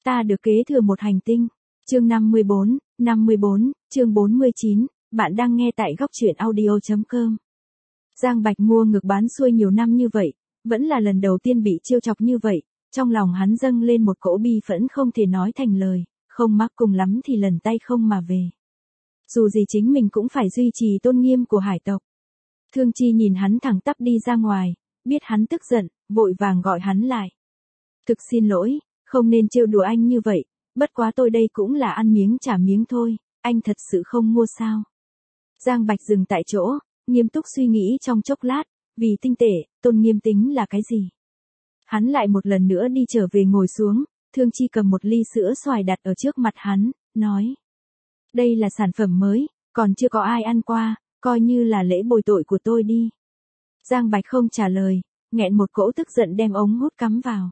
ta được kế thừa một hành tinh. Chương 54, chương 49, bạn đang nghe tại góc truyện audio.com. Giang Bạch mua ngược bán xuôi nhiều năm như vậy, vẫn là lần đầu tiên bị trêu chọc như vậy, trong lòng hắn dâng lên một cỗ bi phẫn không thể nói thành lời, không mắc cùng lắm thì lần tay không mà về. Dù gì chính mình cũng phải duy trì tôn nghiêm của hải tộc. Thương Chi nhìn hắn thẳng tắp đi ra ngoài, biết hắn tức giận, vội vàng gọi hắn lại. Thực xin lỗi, không nên trêu đùa anh như vậy, bất quá tôi đây cũng là ăn miếng trả miếng thôi, anh thật sự không mua sao. Giang Bạch dừng tại chỗ, nghiêm túc suy nghĩ trong chốc lát, vì tinh tệ, tôn nghiêm tính là cái gì? Hắn lại một lần nữa đi trở về ngồi xuống, Thương Chi cầm một ly sữa xoài đặt ở trước mặt hắn, nói. Đây là sản phẩm mới, còn chưa có ai ăn qua, coi như là lễ bồi tội của tôi đi. Giang Bạch không trả lời, nghẹn một cỗ tức giận đem ống hút cắm vào.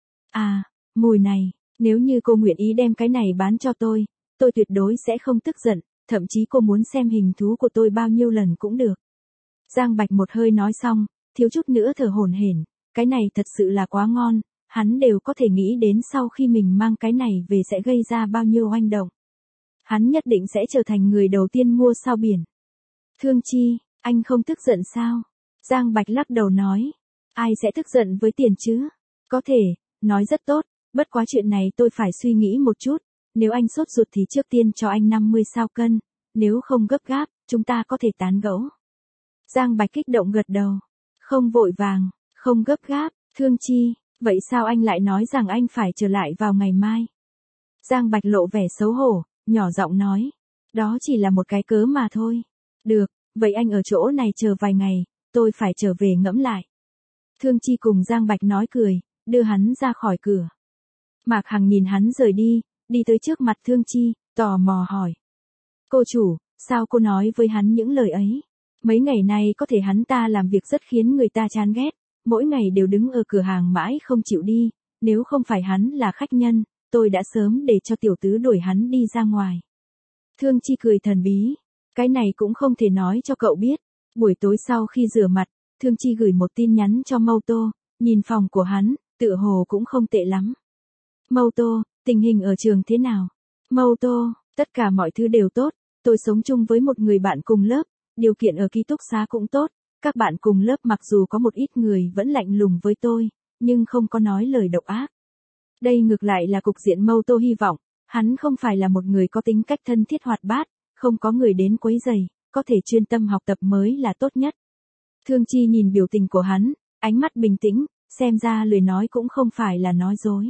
À, mùi này, nếu như cô nguyện ý đem cái này bán cho tôi tuyệt đối sẽ không tức giận, thậm chí cô muốn xem hình thú của tôi bao nhiêu lần cũng được. Giang Bạch một hơi nói xong, thiếu chút nữa thở hổn hển, cái này thật sự là quá ngon, hắn đều có thể nghĩ đến sau khi mình mang cái này về sẽ gây ra bao nhiêu oanh động. Hắn nhất định sẽ trở thành người đầu tiên mua sao biển. Thương Chi, anh không tức giận sao? Giang Bạch lắc đầu nói, ai sẽ tức giận với tiền chứ? Có thể, nói rất tốt, bất quá chuyện này tôi phải suy nghĩ một chút, nếu anh sốt ruột thì trước tiên cho anh 50 sao cân, nếu không gấp gáp, chúng ta có thể tán gẫu. Giang Bạch kích động gật đầu, không vội vàng, không gấp gáp, Thương Chi, vậy sao anh lại nói rằng anh phải trở lại vào ngày mai? Giang Bạch lộ vẻ xấu hổ, nhỏ giọng nói, đó chỉ là một cái cớ mà thôi. Được, vậy anh ở chỗ này chờ vài ngày, tôi phải trở về ngẫm lại. Thương Chi cùng Giang Bạch nói cười, đưa hắn ra khỏi cửa. Mạc Hằng nhìn hắn rời đi tới trước mặt Thương Chi, tò mò hỏi. Cô chủ, sao cô nói với hắn những lời ấy? Mấy ngày nay có thể hắn ta làm việc rất khiến người ta chán ghét, mỗi ngày đều đứng ở cửa hàng mãi không chịu đi, nếu không phải hắn là khách nhân, tôi đã sớm để cho tiểu tứ đuổi hắn đi ra ngoài. Thương Chi cười thần bí, cái này cũng không thể nói cho cậu biết. Buổi tối sau khi rửa mặt, Thương Chi gửi một tin nhắn cho Mâu Tô, nhìn phòng của hắn, tựa hồ cũng không tệ lắm. Mâu Tô, tình hình ở trường thế nào? Mâu Tô, tất cả mọi thứ đều tốt, tôi sống chung với một người bạn cùng lớp, điều kiện ở ký túc xá cũng tốt, các bạn cùng lớp mặc dù có một ít người vẫn lạnh lùng với tôi, nhưng không có nói lời độc ác. Đây ngược lại là cục diện Mâu Tô hy vọng, hắn không phải là một người có tính cách thân thiết hoạt bát, không có người đến quấy rầy, có thể chuyên tâm học tập mới là tốt nhất. Thương Chi nhìn biểu tình của hắn, ánh mắt bình tĩnh, xem ra lời nói cũng không phải là nói dối.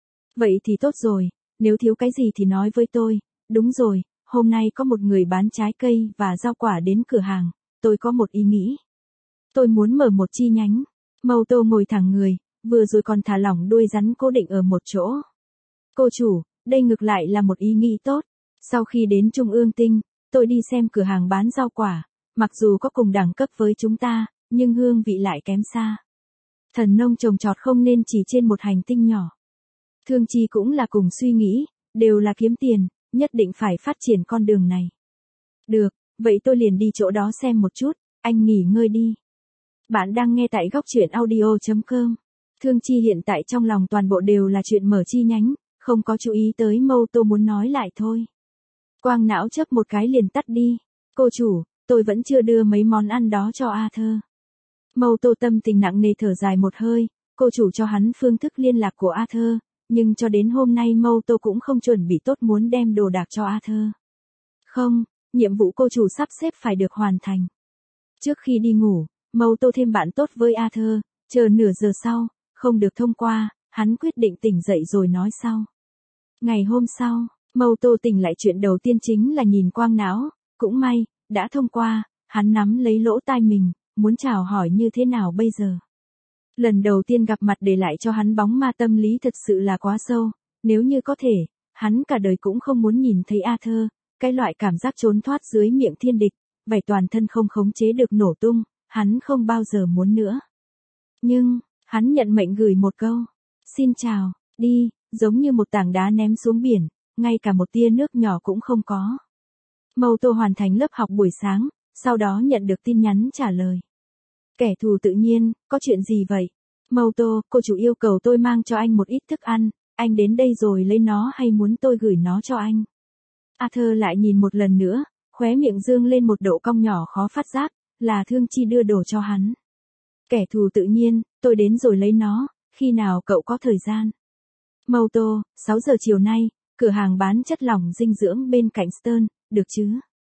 Vậy thì tốt rồi, nếu thiếu cái gì thì nói với tôi, đúng rồi, hôm nay có một người bán trái cây và rau quả đến cửa hàng, tôi có một ý nghĩ. Tôi muốn mở một chi nhánh. Mâu Tô ngồi thẳng người, vừa rồi còn thả lỏng đuôi rắn cố định ở một chỗ. Cô chủ, đây ngược lại là một ý nghĩ tốt. Sau khi đến Trung ương Tinh, tôi đi xem cửa hàng bán rau quả, mặc dù có cùng đẳng cấp với chúng ta, nhưng hương vị lại kém xa. Thần nông trồng trọt không nên chỉ trên một hành tinh nhỏ. Thương Chi cũng là cùng suy nghĩ, đều là kiếm tiền, nhất định phải phát triển con đường này. Được, vậy tôi liền đi chỗ đó xem một chút, anh nghỉ ngơi đi. Bạn đang nghe tại góc truyện audio.com. Thương Chi hiện tại trong lòng toàn bộ đều là chuyện mở chi nhánh, không có chú ý tới Mâu Tô muốn nói lại thôi. Quang não chớp một cái liền tắt đi. Cô chủ, tôi vẫn chưa đưa mấy món ăn đó cho Arthur. Mâu Tô tâm tình nặng nề thở dài một hơi, cô chủ cho hắn phương thức liên lạc của Arthur, nhưng cho đến hôm nay Mâu Tô cũng không chuẩn bị tốt muốn đem đồ đạc cho Arthur. Không, nhiệm vụ cô chủ sắp xếp phải được hoàn thành. Trước khi đi ngủ, Mâu Tô thêm bạn tốt với Arthur, chờ nửa giờ sau, không được thông qua, hắn quyết định tỉnh dậy rồi nói sau. Ngày hôm sau, Mâu Tô tỉnh lại chuyện đầu tiên chính là nhìn quang não, cũng may, đã thông qua, hắn nắm lấy lỗ tai mình, muốn chào hỏi như thế nào bây giờ. Lần đầu tiên gặp mặt để lại cho hắn bóng ma tâm lý thật sự là quá sâu, nếu như có thể, hắn cả đời cũng không muốn nhìn thấy Arthur, cái loại cảm giác trốn thoát dưới miệng thiên địch, vảy toàn thân không khống chế được nổ tung, hắn không bao giờ muốn nữa. Nhưng, hắn nhận mệnh gửi một câu, xin chào, đi, giống như một tảng đá ném xuống biển, ngay cả một tia nước nhỏ cũng không có. Mâu Tô hoàn thành lớp học buổi sáng, sau đó nhận được tin nhắn trả lời. Kẻ thù tự nhiên, có chuyện gì vậy? Mâu Tô, cô chủ yêu cầu tôi mang cho anh một ít thức ăn, anh đến đây rồi lấy nó hay muốn tôi gửi nó cho anh? Arthur lại nhìn một lần nữa, khóe miệng dương lên một độ cong nhỏ khó phát giác, là Thương Chi đưa đồ cho hắn. Kẻ thù tự nhiên, tôi đến rồi lấy nó, khi nào cậu có thời gian? Mouto, 6 giờ chiều nay, cửa hàng bán chất lỏng dinh dưỡng bên cạnh Stern, được chứ?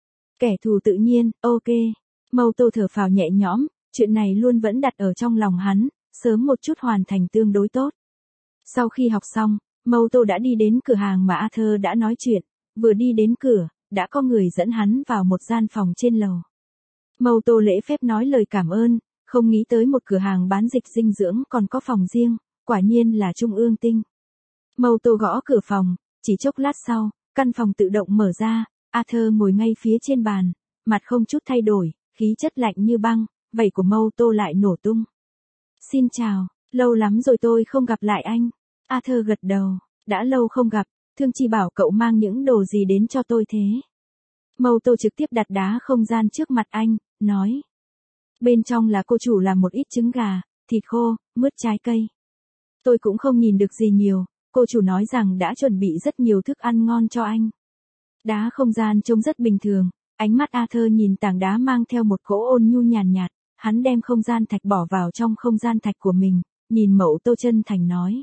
Kẻ thù tự nhiên, ok. Mouto thở phào nhẹ nhõm, chuyện này luôn vẫn đặt ở trong lòng hắn, sớm một chút hoàn thành tương đối tốt. Sau khi học xong, Mouto đã đi đến cửa hàng mà Arthur đã nói chuyện, vừa đi đến cửa, đã có người dẫn hắn vào một gian phòng trên lầu. Mouto lễ phép nói lời cảm ơn, không nghĩ tới một cửa hàng bán dịch dinh dưỡng còn có phòng riêng, quả nhiên là trung ương tinh. Mouto gõ cửa phòng, chỉ chốc lát sau, căn phòng tự động mở ra, Arthur ngồi ngay phía trên bàn, mặt không chút thay đổi, khí chất lạnh như băng, vảy của Mouto lại nổ tung. Xin chào, lâu lắm rồi tôi không gặp lại anh. Arthur gật đầu, đã lâu không gặp, Thương Chi bảo cậu mang những đồ gì đến cho tôi thế? Mouto trực tiếp đặt đá không gian trước mặt anh, nói. Bên trong là cô chủ làm một ít trứng gà, thịt khô, mứt trái cây. Tôi cũng không nhìn được gì nhiều, cô chủ nói rằng đã chuẩn bị rất nhiều thức ăn ngon cho anh. Đá không gian trông rất bình thường, ánh mắt Arthur nhìn tảng đá mang theo một cỗ ôn nhu nhàn nhạt, hắn đem không gian thạch bỏ vào trong không gian thạch của mình, nhìn Mouto chân thành nói.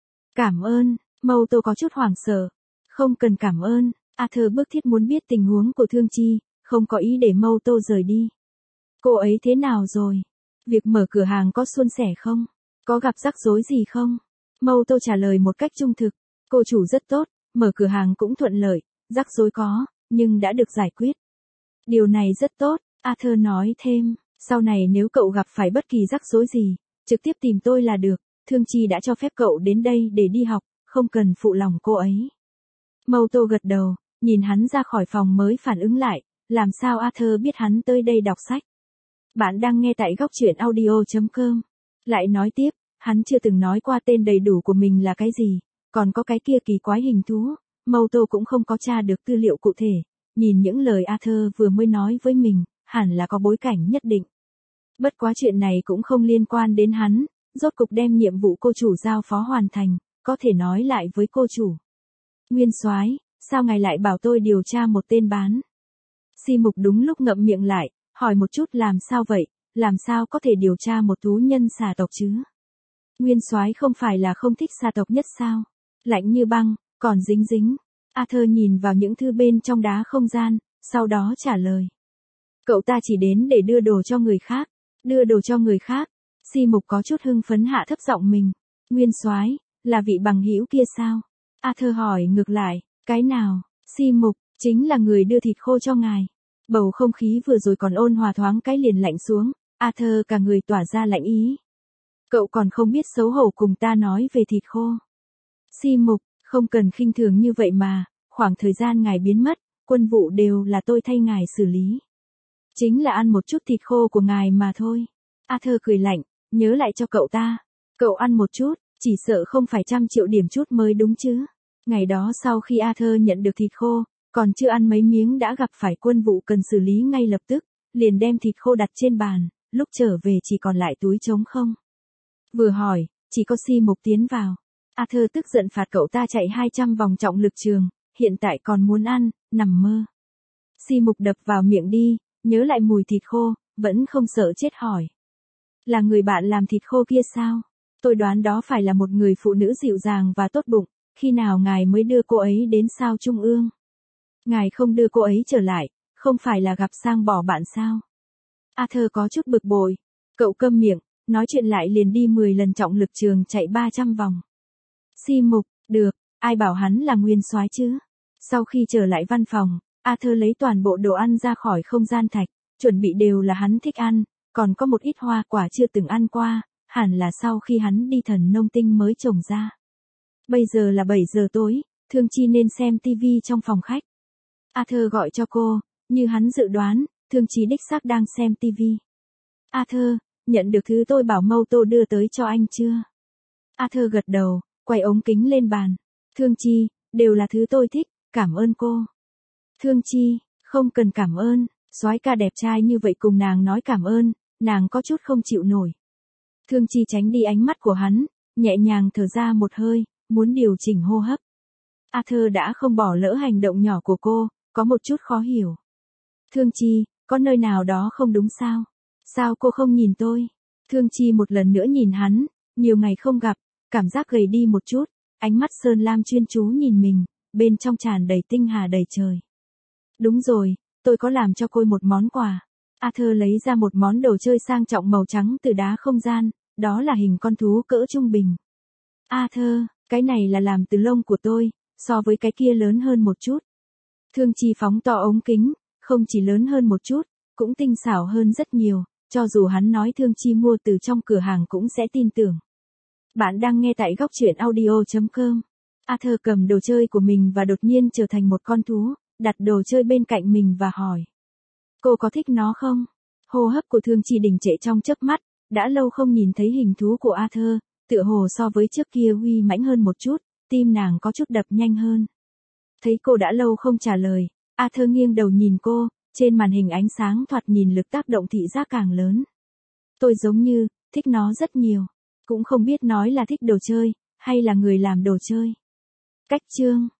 Cảm ơn, Mouto có chút hoảng sợ. Không cần cảm ơn, Arthur bức thiết muốn biết tình huống của Thương Chi, không có ý để Mouto rời đi. Cô ấy thế nào rồi? Việc mở cửa hàng có suôn sẻ không? Có gặp rắc rối gì không? Mouto trả lời một cách trung thực, cô chủ rất tốt, mở cửa hàng cũng thuận lợi, rắc rối có, nhưng đã được giải quyết. Điều này rất tốt, Arthur nói thêm, sau này nếu cậu gặp phải bất kỳ rắc rối gì, trực tiếp tìm tôi là được, Thương Chi đã cho phép cậu đến đây để đi học, không cần phụ lòng cô ấy. Mouto gật đầu, nhìn hắn ra khỏi phòng mới phản ứng lại, làm sao Arthur biết hắn tới đây đọc sách. Bạn đang nghe tại góc truyện audio.com. Lại nói tiếp, hắn chưa từng nói qua tên đầy đủ của mình là cái gì, còn có cái kia kỳ quái hình thú, Mouto cũng không có tra được tư liệu cụ thể, nhìn những lời Arthur vừa mới nói với mình, hẳn là có bối cảnh nhất định. Bất quá chuyện này cũng không liên quan đến hắn, rốt cục đem nhiệm vụ cô chủ giao phó hoàn thành, có thể nói lại với cô chủ. Nguyên soái, sao ngài lại bảo tôi điều tra một tên bán? Si Mục đúng lúc ngậm miệng lại, hỏi một chút làm sao vậy, làm sao có thể điều tra một thú nhân xà tộc chứ? Nguyên soái không phải là không thích xà tộc nhất sao? Lạnh như băng, còn dính dính. Arthur nhìn vào những thư bên trong đá không gian, sau đó trả lời. Cậu ta chỉ đến để đưa đồ cho người khác. Đưa đồ cho người khác. Si Mục có chút hưng phấn hạ thấp giọng mình. Nguyên soái, là vị bằng hữu kia sao? Arthur hỏi ngược lại, cái nào? Si Mục, chính là người đưa thịt khô cho ngài. Bầu không khí vừa rồi còn ôn hòa thoáng cái liền lạnh xuống, Arthur cả người tỏa ra lạnh ý. Cậu còn không biết xấu hổ cùng ta nói về thịt khô. Si Mục, không cần khinh thường như vậy mà, khoảng thời gian ngài biến mất, quân vụ đều là tôi thay ngài xử lý. Chính là ăn một chút thịt khô của ngài mà thôi. Arthur cười lạnh, nhớ lại cho cậu ta. Cậu ăn một chút, chỉ sợ không phải 100 triệu điểm chút mới đúng chứ. Ngày đó sau khi Arthur nhận được thịt khô, còn chưa ăn mấy miếng đã gặp phải quân vụ cần xử lý ngay lập tức, liền đem thịt khô đặt trên bàn, lúc trở về chỉ còn lại túi trống không. Vừa hỏi, chỉ có Si Mục tiến vào. Arthur tức giận phạt cậu ta chạy 200 vòng trọng lực trường, hiện tại còn muốn ăn, nằm mơ. Si Mục đập vào miệng đi, nhớ lại mùi thịt khô, vẫn không sợ chết hỏi. Là người bạn làm thịt khô kia sao? Tôi đoán đó phải là một người phụ nữ dịu dàng và tốt bụng, khi nào ngài mới đưa cô ấy đến sao Trung ương? Ngài không đưa cô ấy trở lại, không phải là gặp sang bỏ bạn sao? Arthur có chút bực bội. Cậu câm miệng, nói chuyện lại liền đi 10 lần trọng lực trường chạy 300 vòng. Si Mục, được, ai bảo hắn là nguyên soái chứ? Sau khi trở lại văn phòng, Arthur lấy toàn bộ đồ ăn ra khỏi không gian thạch, chuẩn bị đều là hắn thích ăn, còn có một ít hoa quả chưa từng ăn qua, hẳn là sau khi hắn đi thần nông tinh mới trồng ra. Bây giờ là 7 giờ tối, Thương Chi nên xem TV trong phòng khách. Arthur gọi cho cô, như hắn dự đoán, Thương Chi đích xác đang xem TV. Arthur, nhận được thứ tôi bảo Mouto đưa tới cho anh chưa? Arthur gật đầu, quay ống kính lên bàn. Thương Chi, đều là thứ tôi thích, cảm ơn cô. Thương Chi, không cần cảm ơn, soái ca đẹp trai như vậy cùng nàng nói cảm ơn, nàng có chút không chịu nổi. Thương Chi tránh đi ánh mắt của hắn, nhẹ nhàng thở ra một hơi, muốn điều chỉnh hô hấp. Arthur đã không bỏ lỡ hành động nhỏ của cô, có một chút khó hiểu. Thương Chi, có nơi nào đó không đúng sao? Sao cô không nhìn tôi? Thương Chi một lần nữa nhìn hắn, nhiều ngày không gặp, cảm giác gầy đi một chút, ánh mắt Sơn Lam chuyên chú nhìn mình, bên trong tràn đầy tinh hà đầy trời. Đúng rồi, tôi có làm cho cô một món quà. Arthur lấy ra một món đồ chơi sang trọng màu trắng từ đá không gian, đó là hình con thú cỡ trung bình. Arthur, cái này là làm từ lông của tôi, so với cái kia lớn hơn một chút. Thương Chi phóng to ống kính, không chỉ lớn hơn một chút, cũng tinh xảo hơn rất nhiều, cho dù hắn nói Thương Chi mua từ trong cửa hàng cũng sẽ tin tưởng. Bạn đang nghe tại góc truyện audio.com. Arthur cầm đồ chơi của mình và đột nhiên trở thành một con thú, đặt đồ chơi bên cạnh mình và hỏi. Cô có thích nó không? Hô hấp của Thương Chi đình trệ trong chớp mắt, đã lâu không nhìn thấy hình thú của Arthur, tựa hồ so với trước kia uy mãnh hơn một chút, tim nàng có chút đập nhanh hơn. Thấy cô đã lâu không trả lời, Arthur nghiêng đầu nhìn cô, trên màn hình ánh sáng thoạt nhìn lực tác động thị giác càng lớn. Tôi giống như, thích nó rất nhiều, cũng không biết nói là thích đồ chơi, hay là người làm đồ chơi. Cách chương